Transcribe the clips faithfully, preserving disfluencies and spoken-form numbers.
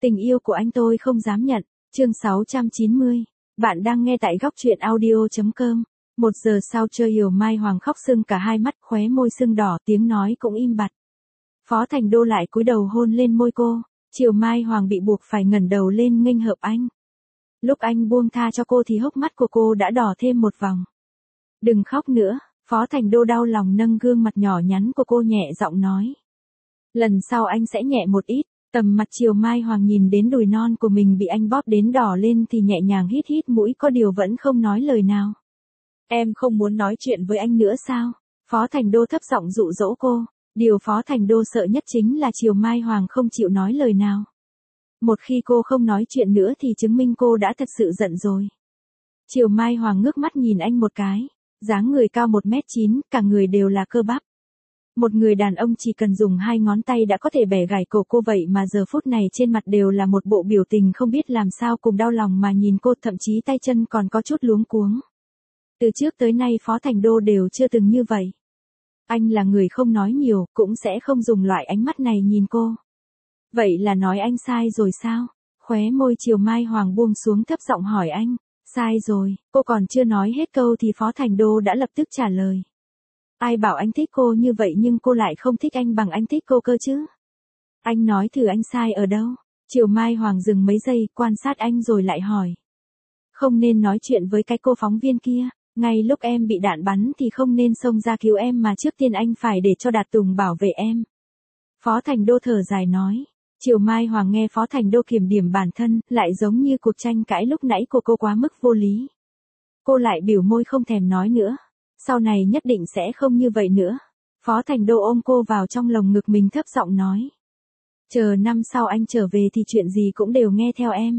Tình yêu của anh tôi không dám nhận. Chương sáu trăm chín mươi. Bạn đang nghe tại góc truyện audio chấm com. Một giờ sau Trơ Hiểu Mai Hoàng khóc sưng cả hai mắt, khóe môi sưng đỏ, tiếng nói cũng im bặt. Phó Thành Đô lại cúi đầu hôn lên môi cô. Chiều Mai Hoàng bị buộc phải ngẩng đầu lên nghênh hợp anh. Lúc anh buông tha cho cô thì hốc mắt của cô đã đỏ thêm một vòng. Đừng khóc nữa, Phó Thành Đô đau lòng nâng gương mặt nhỏ nhắn của cô nhẹ giọng nói. Lần sau anh sẽ nhẹ một ít. Tầm mặt Chiều Mai Hoàng nhìn đến đùi non của mình bị anh bóp đến đỏ lên thì nhẹ nhàng hít hít mũi, có điều vẫn không nói lời nào. Em không muốn nói chuyện với anh nữa sao? Phó Thành Đô thấp giọng dụ dỗ cô. Điều Phó Thành Đô sợ nhất chính là Chiều Mai Hoàng không chịu nói lời nào. Một khi cô không nói chuyện nữa thì chứng minh cô đã thật sự giận rồi. Chiều Mai Hoàng ngước mắt nhìn anh một cái. Dáng người cao một mét chín, cả người đều là cơ bắp. Một người đàn ông chỉ cần dùng hai ngón tay đã có thể bẻ gãy cổ cô, vậy mà giờ phút này trên mặt đều là một bộ biểu tình không biết làm sao cùng đau lòng mà nhìn cô, thậm chí tay chân còn có chút luống cuống. Từ trước tới nay Phó Thành Đô đều chưa từng như vậy. Anh là người không nói nhiều, cũng sẽ không dùng loại ánh mắt này nhìn cô. Vậy là nói anh sai rồi sao? Khóe môi Chiều Mai Hoàng buông xuống thấp giọng hỏi anh. Sai rồi, cô còn chưa nói hết câu thì Phó Thành Đô đã lập tức trả lời. Ai bảo anh thích cô như vậy nhưng cô lại không thích anh bằng anh thích cô cơ chứ? Anh nói thử anh sai ở đâu? Chiều Mai Hoàng dừng mấy giây, quan sát anh rồi lại hỏi. Không nên nói chuyện với cái cô phóng viên kia, ngay lúc em bị đạn bắn thì không nên xông ra cứu em mà trước tiên anh phải để cho Đạt Tùng bảo vệ em. Phó Thành Đô thở dài nói. Chiều Mai Hoàng nghe Phó Thành Đô kiểm điểm bản thân, lại giống như cuộc tranh cãi lúc nãy của cô quá mức vô lý. Cô lại biểu môi không thèm nói nữa. Sau này nhất định sẽ không như vậy nữa. Phó Thành Đô ôm cô vào trong lồng ngực mình thấp giọng nói. Chờ năm sau anh trở về thì chuyện gì cũng đều nghe theo em.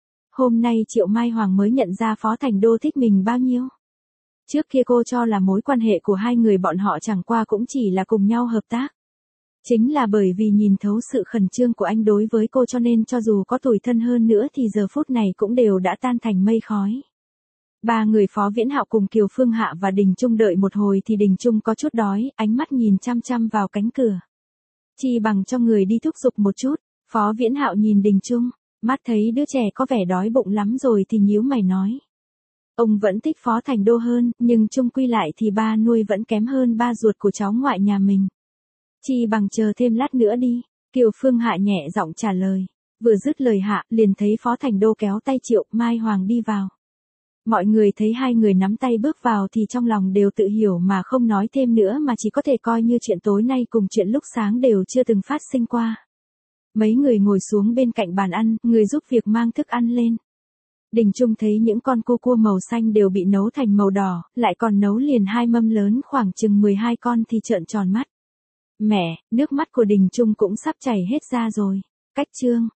Hôm nay Triệu Mai Hoàng mới nhận ra Phó Thành Đô thích mình bao nhiêu. Trước kia cô cho là mối quan hệ của hai người bọn họ chẳng qua cũng chỉ là cùng nhau hợp tác. Chính là bởi vì nhìn thấu sự khẩn trương của anh đối với cô cho nên cho dù có tủi thân hơn nữa thì giờ phút này cũng đều đã tan thành mây khói. Ba người Phó Viễn Hạo cùng Kiều Phương Hạ và Đình Trung đợi một hồi thì Đình Trung có chút đói, ánh mắt nhìn chăm chăm vào cánh cửa. Chi bằng cho người đi thúc giục một chút. Phó Viễn Hạo nhìn Đình Trung, mắt thấy đứa trẻ có vẻ đói bụng lắm rồi thì nhíu mày nói. Ông vẫn thích Phó Thành Đô hơn, nhưng chung quy lại thì ba nuôi vẫn kém hơn ba ruột của cháu ngoại nhà mình. Chi bằng chờ thêm lát nữa đi. Kiều Phương Hạ nhẹ giọng trả lời. Vừa dứt lời hạ, liền thấy Phó Thành Đô kéo tay Triệu Mai Hoàng đi vào. Mọi người thấy hai người nắm tay bước vào thì trong lòng đều tự hiểu mà không nói thêm nữa, mà chỉ có thể coi như chuyện tối nay cùng chuyện lúc sáng đều chưa từng phát sinh qua. Mấy người ngồi xuống bên cạnh bàn ăn, người giúp việc mang thức ăn lên. Đình Trung thấy những con cua cua màu xanh đều bị nấu thành màu đỏ, lại còn nấu liền hai mâm lớn khoảng chừng mười hai con thì trợn tròn mắt. Mẹ, nước mắt của Đình Trung cũng sắp chảy hết ra rồi. Cách chương.